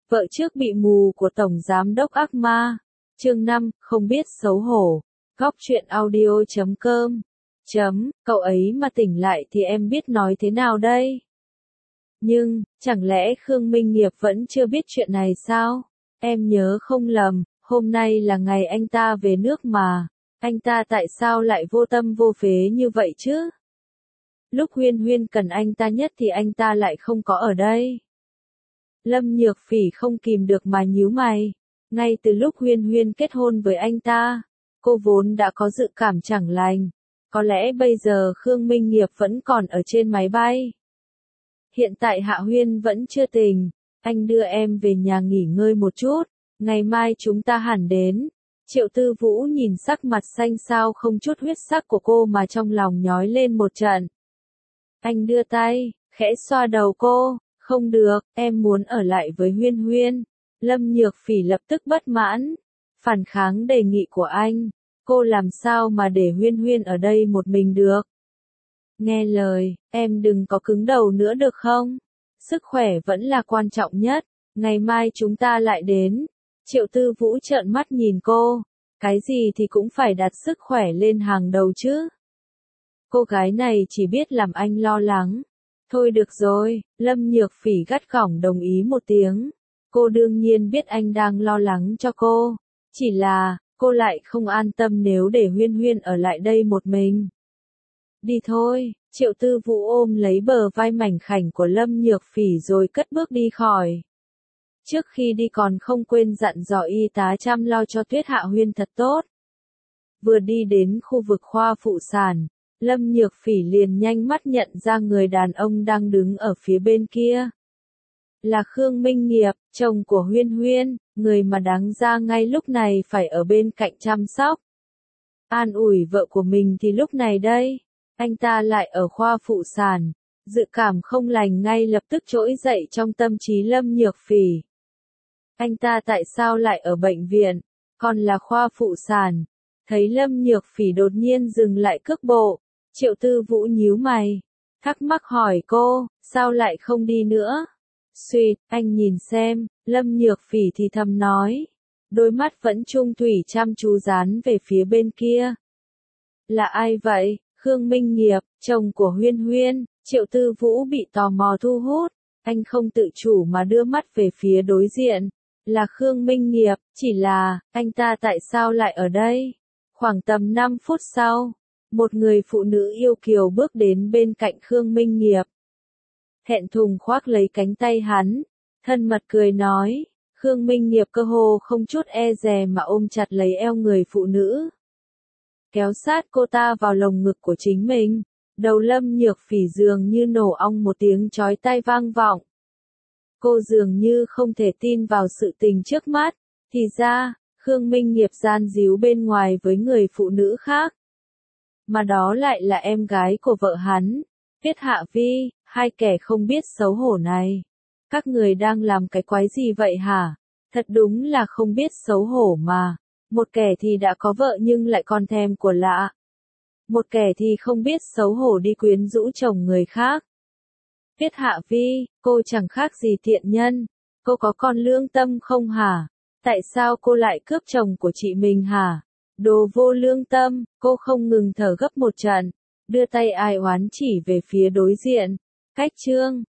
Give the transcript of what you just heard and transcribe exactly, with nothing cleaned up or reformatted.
Vợ trước bị mù của Tổng Giám đốc ác ma. Chương năm, không biết xấu hổ. Góc truyện audio chấm com. Chấm, cậu ấy mà tỉnh lại thì em biết nói thế nào đây? Nhưng, chẳng lẽ Khương Minh Nghiệp vẫn chưa biết chuyện này sao? Em nhớ không lầm, hôm nay là ngày anh ta về nước mà. Anh ta tại sao lại vô tâm vô phế như vậy chứ? Lúc Huyên Huyên cần anh ta nhất thì anh ta lại không có ở đây. Lâm Nhược Phỉ không kìm được mà nhíu mày. Ngay từ lúc Huyên Huyên kết hôn với anh ta, cô vốn đã có dự cảm chẳng lành. Có lẽ bây giờ Khương Minh Nghiệp vẫn còn ở trên máy bay. Hiện tại Hạ Huyên vẫn chưa tỉnh. Anh đưa em về nhà nghỉ ngơi một chút. Ngày mai chúng ta hẳn đến. Triệu Tư Vũ nhìn sắc mặt xanh xao không chút huyết sắc của cô mà trong lòng nhói lên một trận. Anh đưa tay, khẽ xoa đầu cô. Không được, em muốn ở lại với Huyên Huyên. Lâm Nhược Phỉ lập tức bất mãn. Phản kháng đề nghị của anh. Cô làm sao mà để Huyên Huyên ở đây một mình được? Nghe lời, em đừng có cứng đầu nữa được không? Sức khỏe vẫn là quan trọng nhất. Ngày mai chúng ta lại đến. Triệu Tư Vũ trợn mắt nhìn cô. Cái gì thì cũng phải đặt sức khỏe lên hàng đầu chứ. Cô gái này chỉ biết làm anh lo lắng. Thôi được rồi, Lâm Nhược Phỉ gắt gỏng đồng ý một tiếng. Cô đương nhiên biết anh đang lo lắng cho cô. Chỉ là, cô lại không an tâm nếu để Huyên Huyên ở lại đây một mình. Đi thôi, Triệu Tư Vũ ôm lấy bờ vai mảnh khảnh của Lâm Nhược Phỉ rồi cất bước đi khỏi. Trước khi đi còn không quên dặn dò y tá chăm lo cho Tuyết Hạ Huyên thật tốt. Vừa đi đến khu vực khoa phụ sản, Lâm Nhược Phỉ liền nhanh mắt nhận ra người đàn ông đang đứng ở phía bên kia. Là Khương Minh Nghiệp, chồng của Huyên Huyên, người mà đáng ra ngay lúc này phải ở bên cạnh chăm sóc. An ủi vợ của mình thì lúc này đây, anh ta lại ở khoa phụ sản. Dự cảm không lành ngay lập tức trỗi dậy trong tâm trí Lâm Nhược Phỉ. Anh ta tại sao lại ở bệnh viện, còn là khoa phụ sản? Thấy Lâm Nhược Phỉ đột nhiên dừng lại cước bộ, Triệu Tư Vũ nhíu mày, thắc mắc hỏi cô, sao lại không đi nữa? Xuyệt, anh nhìn xem, Lâm Nhược Phỉ thì thầm nói, đôi mắt vẫn trung thủy chăm chú dán về phía bên kia. Là ai vậy? Khương Minh Nghiệp, chồng của Huyên Huyên. Triệu Tư Vũ bị tò mò thu hút, anh không tự chủ mà đưa mắt về phía đối diện. Là Khương Minh Nghiệp, chỉ là, anh ta tại sao lại ở đây? Khoảng tầm năm phút sau, một người phụ nữ yêu kiều bước đến bên cạnh Khương Minh Nghiệp. Thẹn thùng khoác lấy cánh tay hắn, thân mật cười nói, Khương Minh Nghiệp cơ hồ không chút e dè mà ôm chặt lấy eo người phụ nữ. Kéo sát cô ta vào lồng ngực của chính mình, đầu Lâm Nhược Phỉ dường như nổ ong một tiếng chói tai vang vọng. Cô dường như không thể tin vào sự tình trước mắt, thì ra, Khương Minh Nghiệp gian díu bên ngoài với người phụ nữ khác. Mà đó lại là em gái của vợ hắn, Tiết Hạ Vi, hai kẻ không biết xấu hổ này. Các người đang làm cái quái gì vậy hả? Thật đúng là không biết xấu hổ mà. Một kẻ thì đã có vợ nhưng lại còn thèm của lạ. Một kẻ thì không biết xấu hổ đi quyến rũ chồng người khác. Tiết Hạ Vi, cô chẳng khác gì tiện nhân. Cô có con lương tâm không hả? Tại sao cô lại cướp chồng của chị mình hả? Đồ vô lương tâm, cô không ngừng thở gấp một trận. Đưa tay ai oán chỉ về phía đối diện. Cách chương.